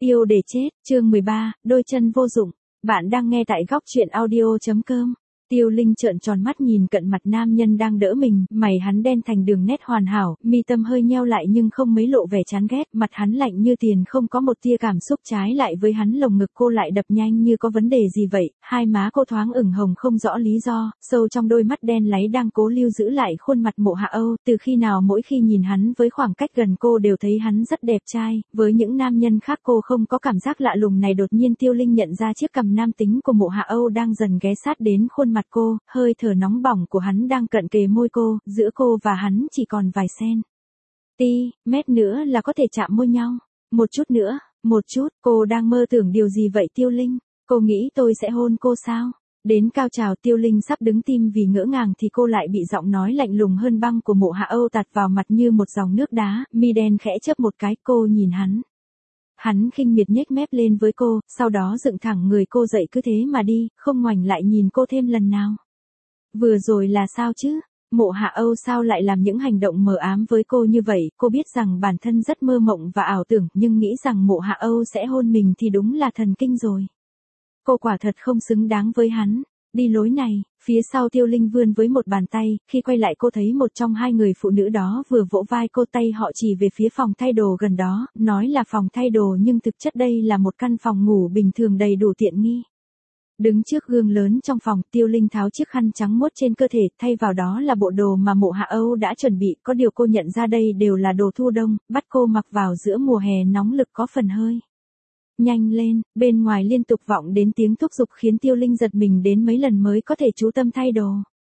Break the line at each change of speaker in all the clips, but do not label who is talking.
Yêu để chết, chương 13, đôi chân vô dụng. Bạn đang nghe tại góc truyện audio.com. Tiêu Linh trợn tròn mắt nhìn cận mặt nam nhân đang đỡ mình, mày hắn đen thành đường nét hoàn hảo, mi tâm hơi nheo lại nhưng không mấy lộ vẻ chán ghét, mặt hắn lạnh như tiền không có một tia cảm xúc, trái lại với hắn lồng ngực cô lại đập nhanh như có vấn đề gì vậy, hai má cô thoáng ửng hồng không rõ lý do, sâu trong đôi mắt đen láy đang cố lưu giữ lại khuôn mặt Mộ Hạ Âu, từ khi nào mỗi khi nhìn hắn với khoảng cách gần cô đều thấy hắn rất đẹp trai, với những nam nhân khác cô không có cảm giác lạ lùng này, đột nhiên Tiêu Linh nhận ra chiếc cằm nam tính của Mộ Hạ Âu đang dần ghé sát đến khuôn mặt cô, hơi thở nóng bỏng của hắn đang cận kề môi cô, giữa cô và hắn chỉ còn vài mét nữa là có thể chạm môi nhau. Một chút nữa, một chút, cô đang mơ tưởng điều gì vậy Tiêu Linh? Cô nghĩ tôi sẽ hôn cô sao? Đến cao trào Tiêu Linh sắp đứng tim vì ngỡ ngàng thì cô lại bị giọng nói lạnh lùng hơn băng của Mộ Hạ Âu tạt vào mặt như một dòng nước đá, mi đen khẽ chớp một cái, cô nhìn hắn. Hắn khinh miệt nhếch mép lên với cô, sau đó dựng thẳng người cô dậy cứ thế mà đi, không ngoảnh lại nhìn cô thêm lần nào. Vừa rồi là sao chứ? Mộ Hạ Âu sao lại làm những hành động mờ ám với cô như vậy? Cô biết rằng bản thân rất mơ mộng và ảo tưởng, nhưng nghĩ rằng Mộ Hạ Âu sẽ hôn mình thì đúng là thần kinh rồi. Cô quả thật không xứng đáng với hắn. Đi lối này, phía sau Tiêu Linh vươn với một bàn tay, khi quay lại cô thấy một trong hai người phụ nữ đó vừa vỗ vai cô, tay họ chỉ về phía phòng thay đồ gần đó, nói là phòng thay đồ nhưng thực chất đây là một căn phòng ngủ bình thường đầy đủ tiện nghi. Đứng trước gương lớn trong phòng, Tiêu Linh tháo chiếc khăn trắng muốt trên cơ thể, thay vào đó là bộ đồ mà Mộ Hạ Âu đã chuẩn bị, có điều cô nhận ra đây đều là đồ thu đông, bắt cô mặc vào giữa mùa hè nóng lực có phần hơi. Nhanh lên, bên ngoài liên tục vọng đến tiếng thúc giục khiến Tiêu Linh giật mình đến mấy lần mới có thể chú tâm thay đồ.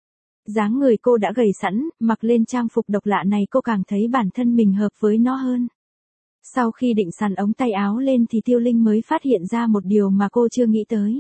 Dáng người cô đã gầy sẵn, mặc lên trang phục độc lạ này cô càng thấy bản thân mình hợp với nó hơn. Sau khi định sắn ống tay áo lên thì Tiêu Linh mới phát hiện ra một điều mà cô chưa nghĩ tới.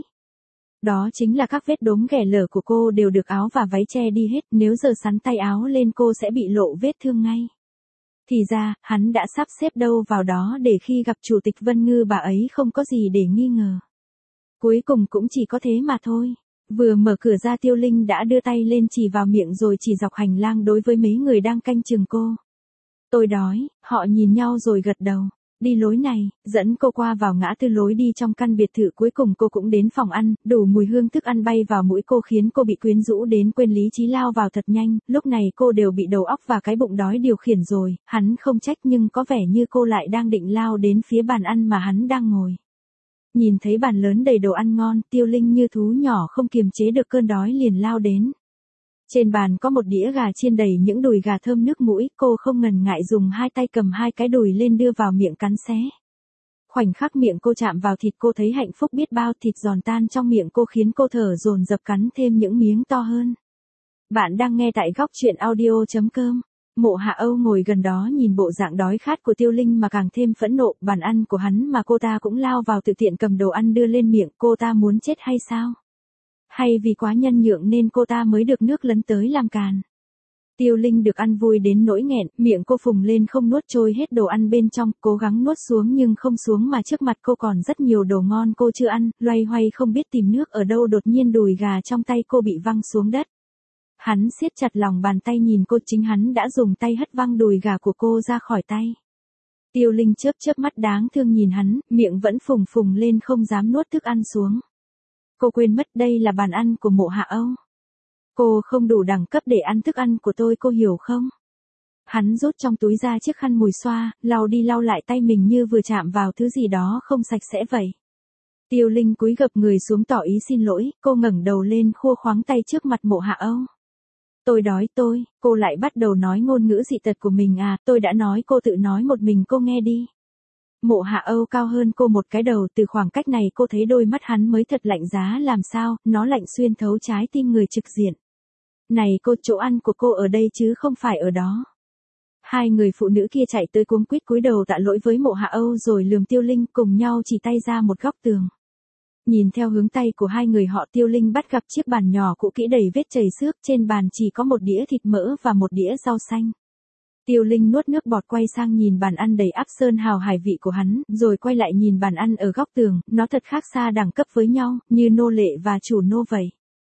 Đó chính là các vết đốm ghẻ lở của cô đều được áo và váy che đi hết, nếu giờ sắn tay áo lên cô sẽ bị lộ vết thương ngay. Thì ra, hắn đã sắp xếp đâu vào đó để khi gặp Chủ tịch Vân Ngư bà ấy không có gì để nghi ngờ. Cuối cùng cũng chỉ có thế mà thôi. Vừa mở cửa ra Tiêu Linh đã đưa tay lên chỉ vào miệng rồi chỉ dọc hành lang đối với mấy người đang canh chừng cô. Tôi đói, họ nhìn nhau rồi gật đầu. Đi lối này, dẫn cô qua vào ngã tư lối đi trong căn biệt thự, cuối cùng cô cũng đến phòng ăn, đủ mùi hương thức ăn bay vào mũi cô khiến cô bị quyến rũ đến quên lý trí lao vào thật nhanh, lúc này cô đều bị đầu óc và cái bụng đói điều khiển rồi, hắn không trách nhưng có vẻ như cô lại đang định lao đến phía bàn ăn mà hắn đang ngồi. Nhìn thấy bàn lớn đầy đồ ăn ngon, Tiêu Linh như thú nhỏ không kiềm chế được cơn đói liền lao đến. Trên bàn có một đĩa gà chiên đầy những đùi gà thơm nước mũi, cô không ngần ngại dùng hai tay cầm hai cái đùi lên đưa vào miệng cắn xé. Khoảnh khắc miệng cô chạm vào thịt cô thấy hạnh phúc biết bao, thịt giòn tan trong miệng cô khiến cô thở dồn dập cắn thêm những miếng to hơn. Bạn đang nghe tại góc truyện audio.com. Mộ Hạ Âu ngồi gần đó nhìn bộ dạng đói khát của Tiêu Linh mà càng thêm phẫn nộ, bàn ăn của hắn mà cô ta cũng lao vào tự tiện cầm đồ ăn đưa lên miệng, cô ta muốn chết hay sao? Hay vì quá nhân nhượng nên cô ta mới được nước lấn tới làm càn. Tiêu Linh được ăn vui đến nỗi nghẹn, miệng cô phùng lên không nuốt trôi hết đồ ăn bên trong, cố gắng nuốt xuống nhưng không xuống mà trước mặt cô còn rất nhiều đồ ngon cô chưa ăn, loay hoay không biết tìm nước ở đâu, đột nhiên đùi gà trong tay cô bị văng xuống đất. Hắn siết chặt lòng bàn tay nhìn cô, chính hắn đã dùng tay hất văng đùi gà của cô ra khỏi tay. Tiêu Linh chớp chớp mắt đáng thương nhìn hắn, miệng vẫn phùng phùng lên không dám nuốt thức ăn xuống. Cô quên mất đây là bàn ăn của Mộ Hạ Âu. Cô không đủ đẳng cấp để ăn thức ăn của tôi, cô hiểu không? Hắn rút trong túi ra chiếc khăn mùi xoa, lau đi lau lại tay mình như vừa chạm vào thứ gì đó không sạch sẽ vậy. Tiêu Linh cúi gập người xuống tỏ ý xin lỗi, cô ngẩng đầu lên khua khoáng tay trước mặt Mộ Hạ Âu. Tôi đói cô lại bắt đầu nói ngôn ngữ dị tật của mình à, tôi đã nói cô tự nói một mình cô nghe đi. Mộ Hạ Âu cao hơn cô một cái đầu, từ khoảng cách này cô thấy đôi mắt hắn mới thật lạnh giá làm sao, nó lạnh xuyên thấu trái tim người trực diện. Này cô, chỗ ăn của cô ở đây chứ không phải ở đó. Hai người phụ nữ kia chạy tới cuống quýt cúi đầu tạ lỗi với Mộ Hạ Âu rồi lườm Tiêu Linh, cùng nhau chỉ tay ra một góc tường. Nhìn theo hướng tay của hai người họ, Tiêu Linh bắt gặp chiếc bàn nhỏ cũ kỹ đầy vết chảy xước, trên bàn chỉ có một đĩa thịt mỡ và một đĩa rau xanh. Tiêu Linh nuốt nước bọt quay sang nhìn bàn ăn đầy ắp sơn hào hải vị của hắn, rồi quay lại nhìn bàn ăn ở góc tường, nó thật khác xa đẳng cấp với nhau, như nô lệ và chủ nô vậy.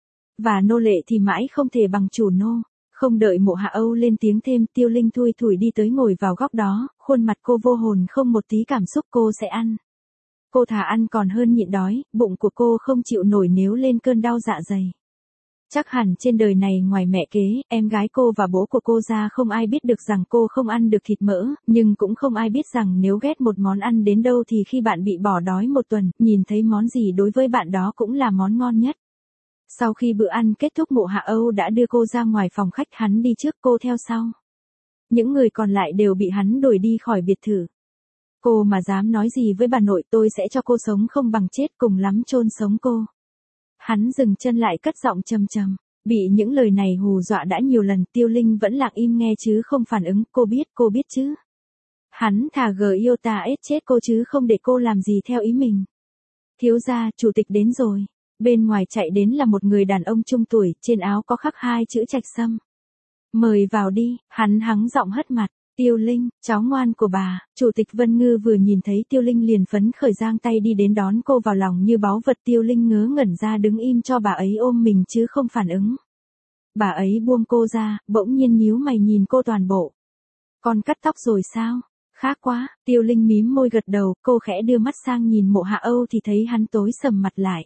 Và nô lệ thì mãi không thể bằng chủ nô. Không đợi Mộ Hạ Âu lên tiếng thêm, Tiêu Linh thui thủi đi tới ngồi vào góc đó, khuôn mặt cô vô hồn không một tí cảm xúc, cô sẽ ăn. Cô thà ăn còn hơn nhịn đói, bụng của cô không chịu nổi nếu lên cơn đau dạ dày. Chắc hẳn trên đời này ngoài mẹ kế, em gái cô và bố của cô ra không ai biết được rằng cô không ăn được thịt mỡ, nhưng cũng không ai biết rằng nếu ghét một món ăn đến đâu thì khi bạn bị bỏ đói một tuần, nhìn thấy món gì đối với bạn đó cũng là món ngon nhất. Sau khi bữa ăn kết thúc, Mộ Hạ Âu đã đưa cô ra ngoài phòng khách, hắn đi trước cô theo sau. Những người còn lại đều bị hắn đuổi đi khỏi biệt thự. Cô mà dám nói gì với bà nội, tôi sẽ cho cô sống không bằng chết, cùng lắm chôn sống cô. Hắn dừng chân lại, cất giọng trầm trầm. Bị những lời này hù dọa đã nhiều lần, Tiêu Linh vẫn lặng im nghe chứ không phản ứng. Cô biết chứ. Hắn thà yêu ta ết chết cô chứ không để cô làm gì theo ý mình. Thiếu gia, chủ tịch đến rồi. Bên ngoài chạy đến là một người đàn ông trung tuổi, trên áo có khắc 2 chữ Trạch Sâm. Mời vào đi, hắn hắng giọng hất mặt. Tiêu Linh, cháu ngoan của bà. Chủ tịch Vân Ngư vừa nhìn thấy Tiêu Linh liền phấn khởi giang tay đi đến đón cô vào lòng như báu vật. Tiêu Linh ngớ ngẩn ra đứng im cho bà ấy ôm mình chứ không phản ứng. Bà ấy buông cô ra, bỗng nhiên nhíu mày nhìn cô toàn bộ. Con cắt tóc rồi sao? Khác quá. Tiêu Linh mím môi gật đầu, cô khẽ đưa mắt sang nhìn Mộ Hạ Âu thì thấy hắn tối sầm mặt lại.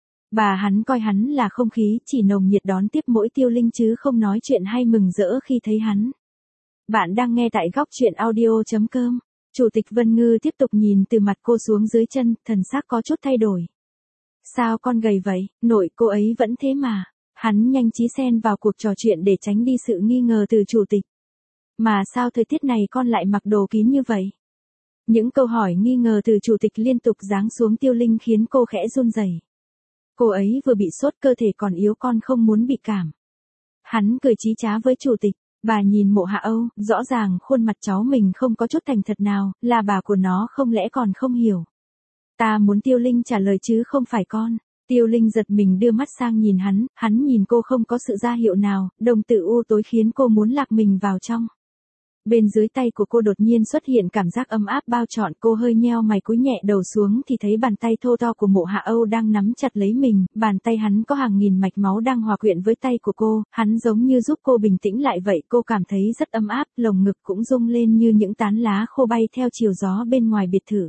Hắn coi hắn là không khí, chỉ nồng nhiệt đón tiếp mỗi Tiêu Linh chứ không nói chuyện hay mừng rỡ khi thấy hắn. Bạn đang nghe tại góc truyện audio.com. Chủ tịch Vân Ngư tiếp tục nhìn từ mặt cô xuống dưới chân, thần sắc có chút thay đổi. Sao con gầy vậy, nội cô ấy vẫn thế mà. Hắn nhanh trí xen vào cuộc trò chuyện để tránh đi sự nghi ngờ từ chủ tịch. Mà sao thời tiết này con lại mặc đồ kín như vậy? Những câu hỏi nghi ngờ từ chủ tịch liên tục giáng xuống Tiêu Linh khiến cô khẽ run rẩy. Cô ấy vừa bị sốt, cơ thể còn yếu, con không muốn bị cảm. Hắn cười chí trá với chủ tịch. Bà nhìn Mộ Hạ Âu, rõ ràng khuôn mặt cháu mình không có chút thành thật nào, là bà của nó không lẽ còn không hiểu. Ta muốn Tiêu Linh trả lời chứ không phải con. Tiêu Linh giật mình đưa mắt sang nhìn hắn nhìn cô không có sự ra hiệu nào, đồng tử u tối khiến cô muốn lạc mình vào trong. Bên dưới tay của cô đột nhiên xuất hiện cảm giác ấm áp bao trọn, cô hơi nheo mày cúi nhẹ đầu xuống thì thấy bàn tay thô to của Mộ Hạ Âu đang nắm chặt lấy mình, bàn tay hắn có hàng nghìn mạch máu đang hòa quyện với tay của cô, hắn giống như giúp cô bình tĩnh lại vậy, cô cảm thấy rất ấm áp, lồng ngực cũng rung lên như những tán lá khô bay theo chiều gió bên ngoài biệt thự.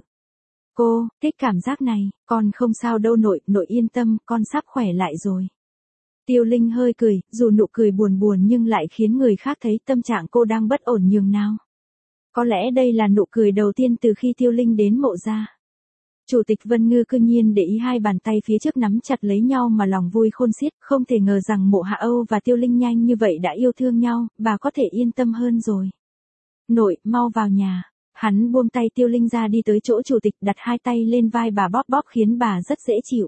Cô, thích cảm giác này, con không sao đâu nội yên tâm, con sắp khỏe lại rồi. Tiêu Linh hơi cười, dù nụ cười buồn nhưng lại khiến người khác thấy tâm trạng cô đang bất ổn nhường nào. Có lẽ đây là nụ cười đầu tiên từ khi Tiêu Linh đến Mộ gia. Chủ tịch Vân Ngư cư nhiên để ý hai bàn tay phía trước nắm chặt lấy nhau mà lòng vui khôn xiết, không thể ngờ rằng Mộ Hạ Âu và Tiêu Linh nhanh như vậy đã yêu thương nhau, bà có thể yên tâm hơn rồi. Nội, mau vào nhà. Hắn buông tay Tiêu Linh ra đi tới chỗ chủ tịch, đặt hai tay lên vai bà bóp khiến bà rất dễ chịu.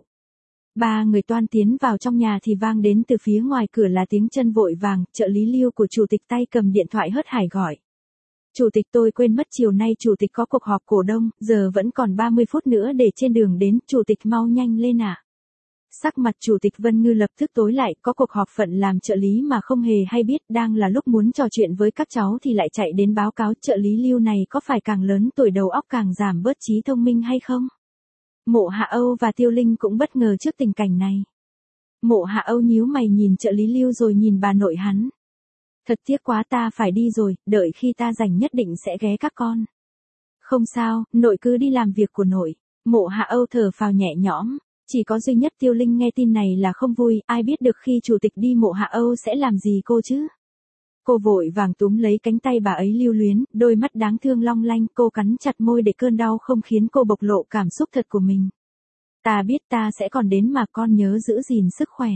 Ba người toan tiến vào trong nhà thì vang đến từ phía ngoài cửa là tiếng chân vội vàng, trợ lý Lưu của chủ tịch tay cầm điện thoại hớt hải gọi. Chủ tịch, tôi quên mất chiều nay chủ tịch có cuộc họp cổ đông, giờ vẫn còn 30 phút nữa để trên đường đến, chủ tịch mau nhanh lên ạ. Sắc mặt chủ tịch Vân Ngư lập tức tối lại, có cuộc họp phận làm trợ lý mà không hề hay biết, đang là lúc muốn trò chuyện với các cháu thì lại chạy đến báo cáo, trợ lý Lưu này có phải càng lớn tuổi đầu óc càng giảm bớt trí thông minh hay không? Mộ Hạ Âu và Tiêu Linh cũng bất ngờ trước tình cảnh này. Mộ Hạ Âu nhíu mày nhìn trợ lý Lưu rồi nhìn bà nội hắn. Thật tiếc quá, ta phải đi rồi, đợi khi ta rảnh nhất định sẽ ghé các con. Không sao, nội cứ đi làm việc của nội. Mộ Hạ Âu thở phào nhẹ nhõm. Chỉ có duy nhất Tiêu Linh nghe tin này là không vui, ai biết được khi chủ tịch đi Mộ Hạ Âu sẽ làm gì cô chứ. Cô vội vàng túm lấy cánh tay bà ấy lưu luyến, đôi mắt đáng thương long lanh, cô cắn chặt môi để cơn đau không khiến cô bộc lộ cảm xúc thật của mình. Ta biết ta sẽ còn đến mà, con nhớ giữ gìn sức khỏe.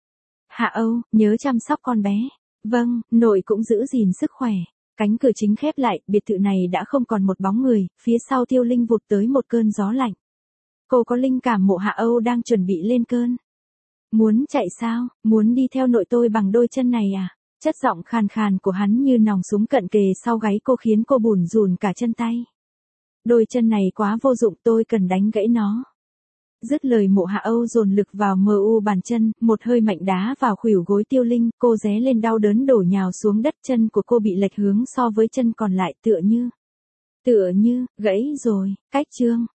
Hạ Âu, nhớ chăm sóc con bé. Vâng, nội cũng giữ gìn sức khỏe. Cánh cửa chính khép lại, biệt thự này đã không còn một bóng người, phía sau Tiêu Linh vụt tới một cơn gió lạnh. Cô có linh cảm Mộ Hạ Âu đang chuẩn bị lên cơn. Muốn chạy sao, muốn đi theo nội tôi bằng đôi chân này à? Chất giọng khàn khàn của hắn như nòng súng cận kề sau gáy cô khiến cô bủn rủn cả chân tay. Đôi chân này quá vô dụng, tôi cần đánh gãy nó. Dứt lời Mộ Hạ Âu dồn lực vào bàn chân, một hơi mạnh đá vào khuỷu gối Tiêu Linh, cô ré lên đau đớn đổ nhào xuống đất, chân của cô bị lệch hướng so với chân còn lại, tựa như, gãy rồi. Cách chương